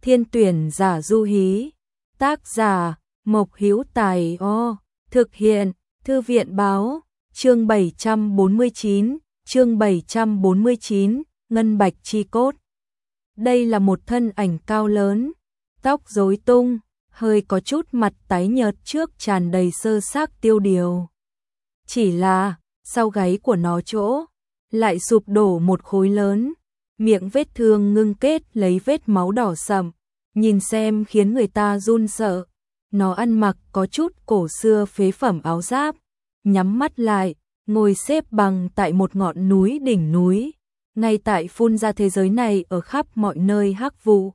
Thiên tuyển giả du hí. Tác giả Mộc Hữu Tài. Thực hiện Thư viện báo. Chương 749, Ngân Bạch Chi Cốt. Đây là một thân ảnh cao lớn, tóc rối tung, hơi có chút mặt tái nhợt trước tràn đầy sơ xác tiêu điều. Chỉ là, sau gáy của nó chỗ, lại sụp đổ một khối lớn, miệng vết thương ngưng kết lấy vết máu đỏ sậm, nhìn xem khiến người ta run sợ. Nó ăn mặc có chút cổ xưa phế phẩm áo giáp, nhắm mắt lại, ngồi xếp bằng tại một ngọn núi đỉnh núi, ngay tại phun ra thế giới này ở khắp mọi nơi hắc vụ.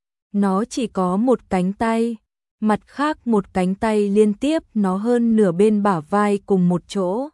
Nó chỉ có một cánh tay, mặt khác một cánh tay liên tiếp nó hơn nửa bên bả vai cùng một chỗ.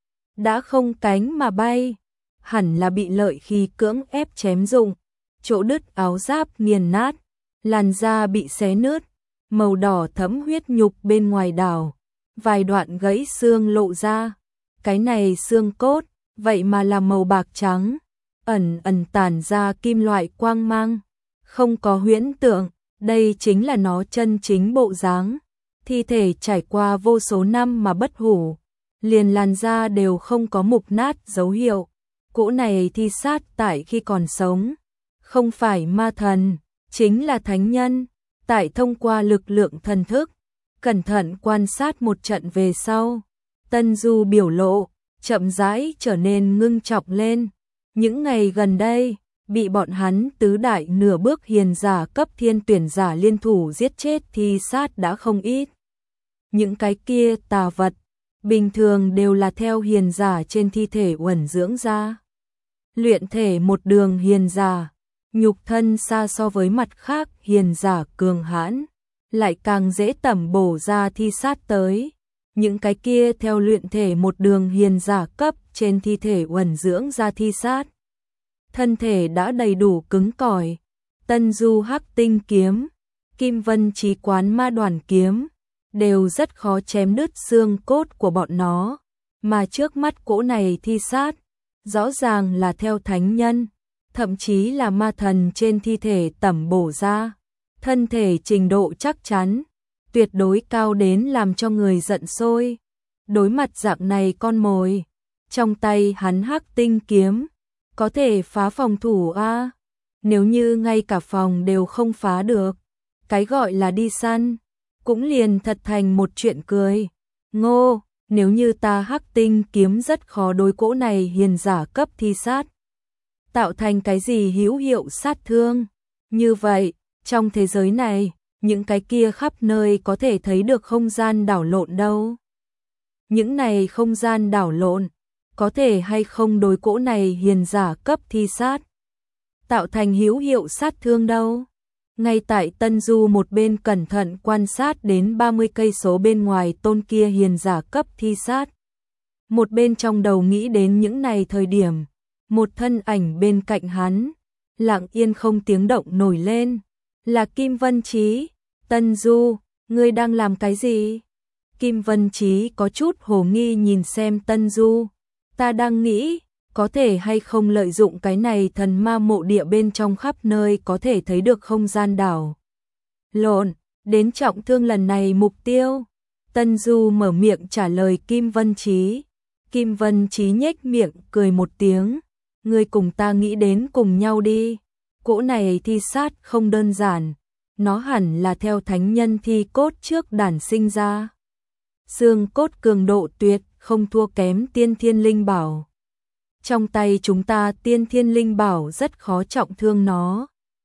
Đã không cánh mà bay, hẳn là bị lợi khí cưỡng ép chém dụng, chỗ đứt áo giáp nghiền nát, làn da bị xé nứt, màu đỏ thẫm huyết nhục bên ngoài đảo, vài đoạn gãy xương lộ ra. Cái này xương cốt, vậy mà là màu bạc trắng, ẩn ẩn tản ra kim loại quang mang, không có huyễn tượng, đây chính là nó chân chính bộ dáng. Thi thể trải qua vô số năm mà bất hủ, liền làn da đều không có mục nát dấu hiệu. Cỗ này thi sát tại khi còn sống, không phải ma thần, chính là thánh nhân. Tại thông qua lực lượng thần thức, cẩn thận quan sát một trận về sau, Tân Du biểu lộ chậm rãi trở nên ngưng trọng lên. Những ngày gần đây, bị bọn hắn tứ đại nửa bước hiền giả cấp thiên tuyển giả liên thủ giết chết thi sát đã không ít. Những cái kia tà vật, bình thường đều là theo hiền giả trên thi thể uẩn dưỡng ra. Luyện thể một đường hiền giả, nhục thân xa so với mặt khác hiền giả cường hãn, lại càng dễ tẩm bổ ra thi sát tới. Những cái kia theo luyện thể một đường hiền giả cấp trên thi thể uẩn dưỡng ra thi sát, thân thể đã đầy đủ cứng cỏi. Tân Du Hắc Tinh kiếm, Kim Vân Chí Quán Ma Đoàn kiếm, đều rất khó chém đứt xương cốt của bọn nó, mà trước mắt cỗ này thi sát, rõ ràng là theo thánh nhân, thậm chí là ma thần trên thi thể tẩm bổ ra. Thân thể trình độ chắc chắn, tuyệt đối cao đến làm cho người giận sôi. Đối mặt dạng này con mồi, trong tay hắn Hắc Tinh kiếm, có thể phá phòng thủ a. Nếu như ngay cả phòng đều không phá được, cái gọi là đi săn, cũng liền thật thành một chuyện cười. Ngô, nếu như ta Hắc Tinh kiếm rất khó đối cỗ này hiền giả cấp thi sát, tạo thành cái gì hữu hiệu sát thương. Như vậy, trong thế giới này, những cái kia khắp nơi có thể thấy được không gian đảo lộn đâu. Những này không gian đảo lộn, có thể hay không đối cỗ này hiền giả cấp thi sát, tạo thành hữu hiệu sát thương đâu. Ngay tại Tân Du một bên cẩn thận quan sát đến 30 cây số bên ngoài tôn kia hiền giả cấp thi sát, một bên trong đầu nghĩ đến những này thời điểm, một thân ảnh bên cạnh hắn, lặng yên không tiếng động nổi lên, là Kim Vân Chí. Tân Du, ngươi đang làm cái gì? Kim Vân Chí có chút hồ nghi nhìn xem Tân Du. Ta đang nghĩ, có thể hay không lợi dụng cái này thần ma mộ địa bên trong khắp nơi có thể thấy được không gian đảo lộn, đến trọng thương lần này mục tiêu. Tân Du mở miệng trả lời Kim Vân Chí. Kim Vân Chí nhếch miệng cười một tiếng. Ngươi cùng ta nghĩ đến cùng nhau đi. Cỗ này thi sát không đơn giản, nó hẳn là theo thánh nhân thi cốt trước đản sinh ra. Xương cốt cường độ tuyệt, không thua kém tiên thiên linh bảo. Trong tay chúng ta tiên thiên linh bảo rất khó trọng thương nó.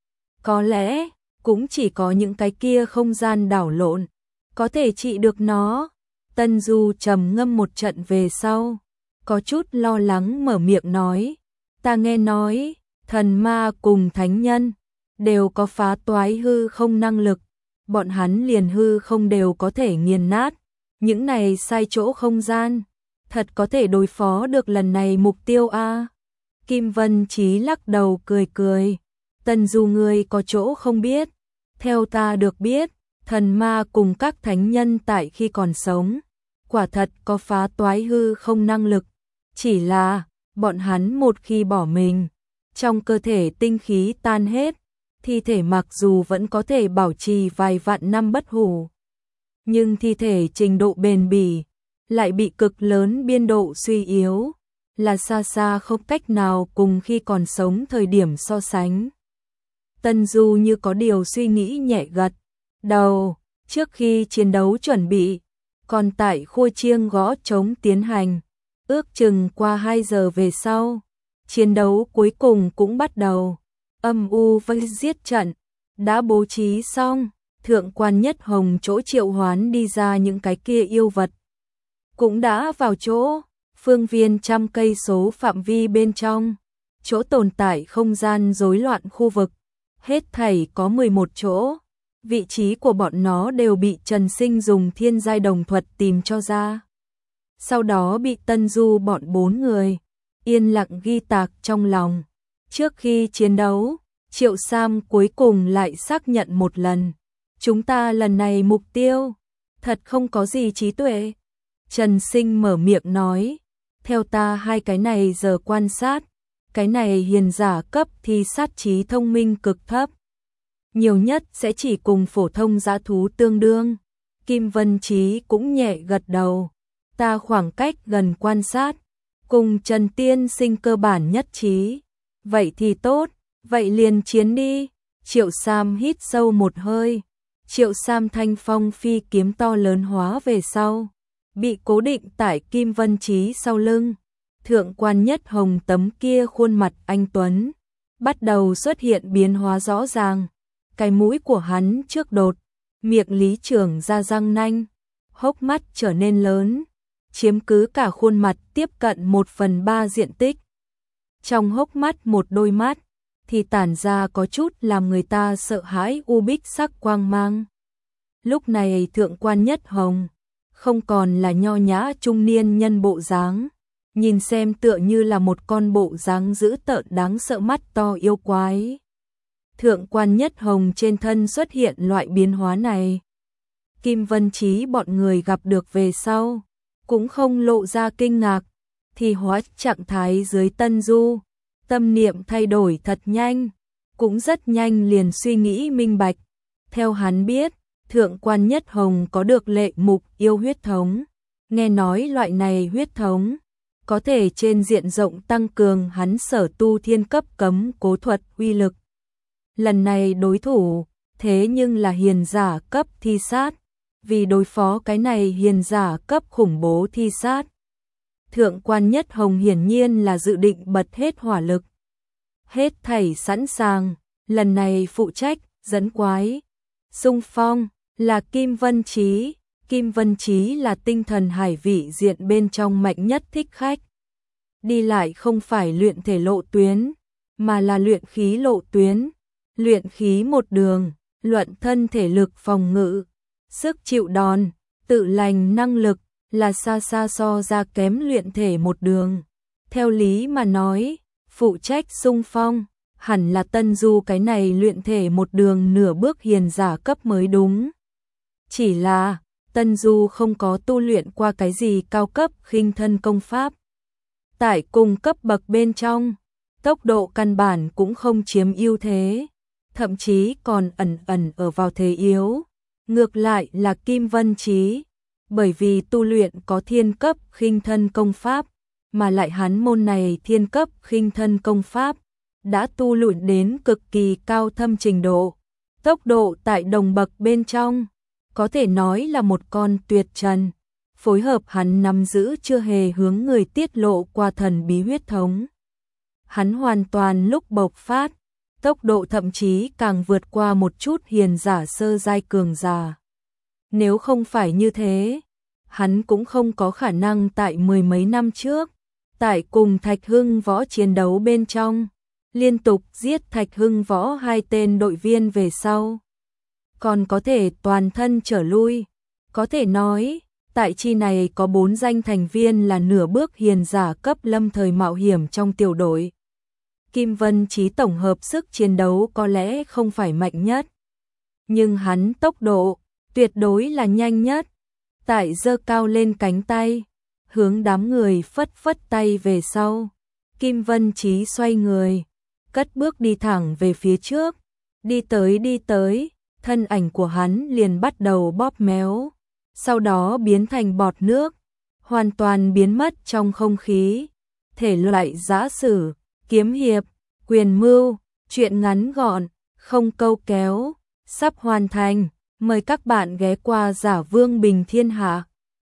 Có lẽ, cũng chỉ có những cái kia không gian đảo lộn, có thể trị được nó. Tân Du trầm ngâm một trận về sau, có chút lo lắng mở miệng nói. Ta nghe nói, thần ma cùng thánh nhân đều có phá toái hư không năng lực, bọn hắn liền hư không đều có thể nghiền nát. Những này sai chỗ không gian, thật có thể đối phó được lần này mục tiêu a. Kim Vân Chí lắc đầu cười cười. Tân Du ngươi có chỗ không biết, theo ta được biết, thần ma cùng các thánh nhân tại khi còn sống, quả thật có phá toái hư không năng lực, chỉ là bọn hắn một khi bỏ mình, trong cơ thể tinh khí tan hết, Thi thể mặc dù vẫn có thể bảo trì vài vạn năm bất hủ, nhưng thi thể trình độ bền bỉ lại bị cực lớn biên độ suy yếu, là xa xa không cách nào cùng khi còn sống thời điểm so sánh. Tân Du như có điều suy nghĩ nhẹ gật đầu. Trước khi chiến đấu chuẩn bị, còn tại khua chiêng gõ trống tiến hành, ước chừng qua 2 giờ về sau, chiến đấu cuối cùng cũng bắt đầu. Âm u vây giết trận đã bố trí xong, Thượng quan Nhất Hồng chỗ triệu hoán đi ra những cái kia yêu vật cũng đã vào chỗ, phương viên trăm cây số phạm vi bên trong, chỗ tồn tại không gian rối loạn khu vực, hết thảy có 11 chỗ. Vị trí của bọn nó đều bị Trần Sinh dùng thiên giai đồng thuật tìm cho ra. Sau đó bị Tân Du bọn 4 người yên lặng ghi tạc trong lòng. Trước khi chiến đấu, Triệu Sam cuối cùng lại xác nhận một lần. Chúng ta lần này mục tiêu, thật không có gì trí tuệ. Trần Sinh mở miệng nói, theo ta hai cái này giờ quan sát, cái này hiền giả cấp thì sát trí thông minh cực thấp. Nhiều nhất sẽ chỉ cùng phổ thông dã thú tương đương. Kim Vân Chí cũng nhẹ gật đầu. Ta khoảng cách gần quan sát, cùng Trần Tiên Sinh cơ bản nhất trí. Vậy thì tốt, vậy liền chiến đi. Triệu Sam hít sâu một hơi. Triệu Sam thanh phong phi kiếm to lớn hóa về sau, bị cố định tại Kim Vân Chí sau lưng. Thượng quan Nhất Hồng tấm kia khuôn mặt anh tuấn bắt đầu xuất hiện biến hóa rõ ràng. Cái mũi của hắn trước đột, miệng lý trưởng ra răng nanh, hốc mắt trở nên lớn, chiếm cứ cả khuôn mặt tiếp cận 1/3 diện tích. Trong hốc mắt một đôi mắt, thì tản ra có chút làm người ta sợ hãi u bích sắc quang mang. Lúc này Thượng quan Nhất Hồng không còn là nho nhã trung niên nhân bộ dáng, nhìn xem tựa như là một con bộ dáng dữ tợn đáng sợ mắt to yêu quái. Thượng quan Nhất Hồng trên thân xuất hiện loại biến hóa này. Kim Vân Chí bọn người gặp được về sau, cũng không lộ ra kinh ngạc, thì hóa trạng thái dưới Tân Du, tâm niệm thay đổi thật nhanh, cũng rất nhanh liền suy nghĩ minh bạch. Theo hắn biết, Thượng quan Nhất Hồng có được lệ mục yêu huyết thống, nghe nói loại này huyết thống có thể trên diện rộng tăng cường hắn sở tu thiên cấp cấm cố thuật uy lực. Lần này đối thủ, thế nhưng là hiền giả cấp thi sát, vì đối phó cái này hiền giả cấp khủng bố thi sát. Thượng quan Nhất Hồng hiển nhiên là dự định bật hết hỏa lực. Hết thảy sẵn sàng, lần này phụ trách, dẫn quái. Xung phong, là Kim Vân Chí. Kim Vân Chí là tinh thần hải vị diện bên trong mạnh nhất thích khách. Đi lại không phải luyện thể lộ tuyến, mà là luyện khí lộ tuyến. Luyện khí một đường, luận thân thể lực phòng ngự, sức chịu đòn, tự lành năng lực, là xa xa so ra kém luyện thể một đường. Theo lý mà nói, phụ trách xung phong, hẳn là Tân Du cái này luyện thể một đường nửa bước hiền giả cấp mới đúng. Chỉ là, Tân Du không có tu luyện qua cái gì cao cấp khinh thân công pháp. Tại cùng cấp bậc bên trong, tốc độ căn bản cũng không chiếm ưu thế, thậm chí còn ẩn ẩn ở vào thế yếu. Ngược lại là Kim Vân Chí, bởi vì tu luyện có thiên cấp khinh thân công pháp, mà lại hắn môn này thiên cấp khinh thân công pháp đã tu luyện đến cực kỳ cao thâm trình độ. Tốc độ tại đồng bậc bên trong, có thể nói là một con tuyệt trần, phối hợp hắn nắm giữ chưa hề hướng người tiết lộ qua thần bí huyết thống. Hắn hoàn toàn lúc bộc phát, tốc độ thậm chí càng vượt qua một chút hiền giả sơ giai cường giả. Nếu không phải như thế, hắn cũng không có khả năng tại 10 mấy năm trước, tại cùng Thạch Hưng Võ chiến đấu bên trong, liên tục giết Thạch Hưng Võ 2 tên đội viên về sau. Còn có thể toàn thân trở lui, có thể nói, tại chi này có 4 danh thành viên là nửa bước hiền giả cấp lâm thời mạo hiểm trong tiểu đội. Kim Vân Chí tổng hợp sức chiến đấu có lẽ không phải mạnh nhất, nhưng hắn tốc độ tuyệt đối là nhanh nhất. Tại giơ cao lên cánh tay, hướng đám người phất phất tay về sau, Kim Vân Chí xoay người, cất bước đi thẳng về phía trước, đi tới, thân ảnh của hắn liền bắt đầu bóp méo, sau đó biến thành bọt nước, hoàn toàn biến mất trong không khí. Thể loại giã sử, kiếm hiệp, quyền mưu, truyện ngắn gọn, không câu kéo, sắp hoàn thành. Mời các bạn ghé qua Giả Vương Bình Thiên Hạ.